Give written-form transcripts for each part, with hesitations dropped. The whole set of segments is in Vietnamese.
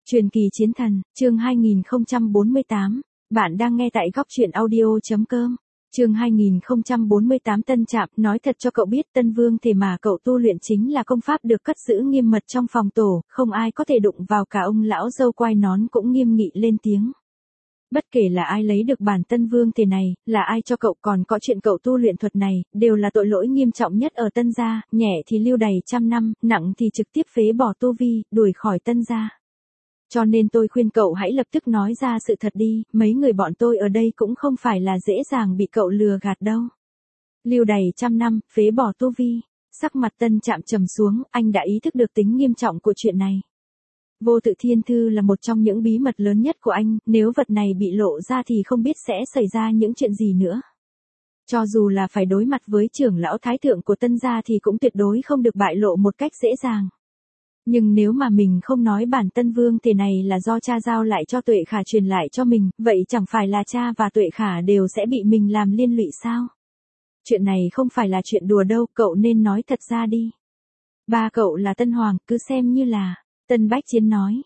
Truyền kỳ chiến thần, chương 2048. Bạn đang nghe tại góc truyện audio.com. Chương 2048 Tân Trạm, nói thật cho cậu biết Tân Vương thể mà cậu tu luyện chính là công pháp được cất giữ nghiêm mật trong phòng tổ, không ai có thể đụng vào, cả ông lão râu quai nón cũng nghiêm nghị lên tiếng. Bất kể là ai lấy được bản Tân Vương thể này, là ai cho cậu, còn có chuyện cậu tu luyện thuật này, đều là tội lỗi nghiêm trọng nhất ở Tân gia, nhẹ thì lưu đày 100 năm, nặng thì trực tiếp phế bỏ tu vi, đuổi khỏi Tân gia. Cho nên tôi khuyên cậu hãy lập tức nói ra sự thật đi, mấy người bọn tôi ở đây cũng không phải là dễ dàng bị cậu lừa gạt đâu. Lưu đày 100 năm, phế bỏ tu vi. Sắc mặt Tân Trạm trầm xuống, anh đã ý thức được tính nghiêm trọng của chuyện này. Vô tự thiên thư là một trong những bí mật lớn nhất của anh, nếu vật này bị lộ ra thì không biết sẽ xảy ra những chuyện gì nữa. Cho dù là phải đối mặt với trưởng lão thái thượng của Tân gia thì cũng tuyệt đối không được bại lộ một cách dễ dàng. Nhưng nếu mà mình không nói bản Tân Vương thể này là do cha giao lại cho Tuệ Khả truyền lại cho mình, vậy chẳng phải là cha và Tuệ Khả đều sẽ bị mình làm liên lụy sao? Chuyện này không phải là chuyện đùa đâu, cậu nên nói thật ra đi. Ba cậu là Tân Hoàng, cứ xem như là. Tân Bách Chiến nói.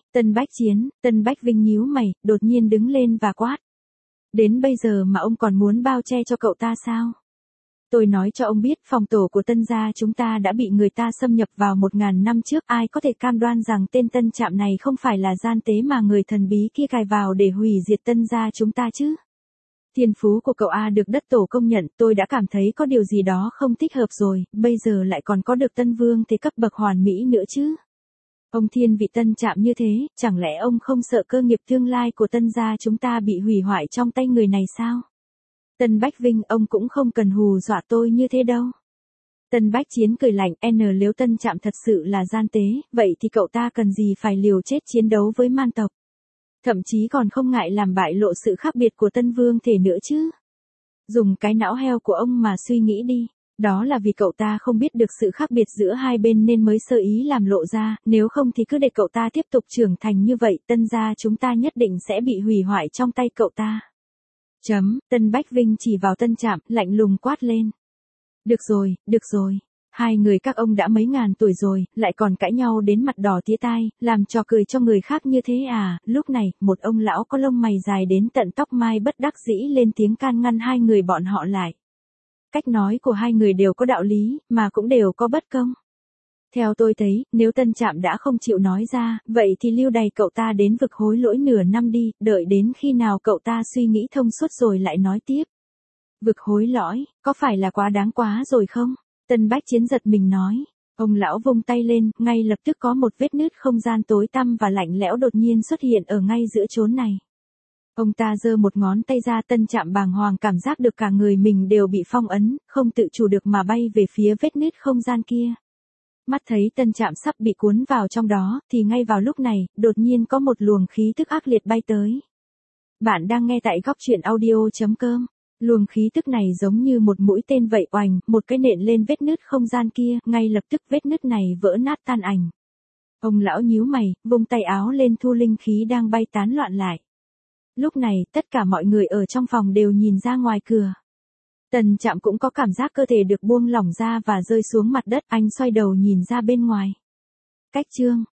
Tân Bách Vinh nhíu mày, đột nhiên đứng lên và quát. Đến bây giờ mà ông còn muốn bao che cho cậu ta sao? Tôi nói cho ông biết, phòng tổ của Tân gia chúng ta đã bị người ta xâm nhập vào 1000 năm trước, ai có thể cam đoan rằng tên Tân Trạm này không phải là gian tế mà người thần bí kia cài vào để hủy diệt Tân gia chúng ta chứ? Thiên phú của cậu A được đất tổ công nhận, tôi đã cảm thấy có điều gì đó không thích hợp rồi, bây giờ lại còn có được Tân Vương thì cấp bậc hoàn mỹ nữa chứ. Ông thiên vị Tân Trạm như thế, chẳng lẽ ông không sợ cơ nghiệp tương lai của Tân gia chúng ta bị hủy hoại trong tay người này sao? Tân Bách Vinh, ông cũng không cần hù dọa tôi như thế đâu. Tân Bách Chiến cười lạnh, nếu Tân Trạm thật sự là gian tế, vậy thì cậu ta cần gì phải liều chết chiến đấu với man tộc. Thậm chí còn không ngại làm bại lộ sự khác biệt của Tân Vương thể nữa chứ. Dùng cái não heo của ông mà suy nghĩ đi. Đó là vì cậu ta không biết được sự khác biệt giữa hai bên nên mới sơ ý làm lộ ra, nếu không thì cứ để cậu ta tiếp tục trưởng thành như vậy, Tân gia chúng ta nhất định sẽ bị hủy hoại trong tay cậu ta. Tân Bách Vinh chỉ vào Tân Trạm, lạnh lùng quát lên. Được rồi. Hai người các ông đã mấy ngàn tuổi rồi, lại còn cãi nhau đến mặt đỏ tía tai, làm trò cười cho người khác như thế à? Lúc này, một ông lão có lông mày dài đến tận tóc mai bất đắc dĩ lên tiếng can ngăn hai người bọn họ lại. Cách nói của hai người đều có đạo lý, mà cũng đều có bất công. Theo tôi thấy, nếu Tân Trạm đã không chịu nói ra, vậy thì lưu đày cậu ta đến vực hối lỗi nửa năm đi, đợi đến khi nào cậu ta suy nghĩ thông suốt rồi lại nói tiếp. Vực hối lỗi, có phải là quá đáng quá rồi không? Tân Bách Chiến giật mình nói. Ông lão vung tay lên, ngay lập tức có một vết nứt không gian tối tăm và lạnh lẽo đột nhiên xuất hiện ở ngay giữa chốn này. Ông ta giơ một ngón tay ra, Tân Trạm bàng hoàng cảm giác được cả người mình đều bị phong ấn, không tự chủ được mà bay về phía vết nứt không gian kia. Mắt thấy Tân Trạm sắp bị cuốn vào trong đó, thì ngay vào lúc này, đột nhiên có một luồng khí tức ác liệt bay tới. Bạn đang nghe tại góc truyện audio.com. Luồng khí tức này giống như một mũi tên vậy, oành, một cái nện lên vết nứt không gian kia, ngay lập tức vết nứt này vỡ nát tan ảnh. Ông lão nhíu mày, vung tay áo lên thu linh khí đang bay tán loạn lại. Lúc này, tất cả mọi người ở trong phòng đều nhìn ra ngoài cửa. Tân Trạm cũng có cảm giác cơ thể được buông lỏng ra và rơi xuống mặt đất, anh xoay đầu nhìn ra bên ngoài. Cách chương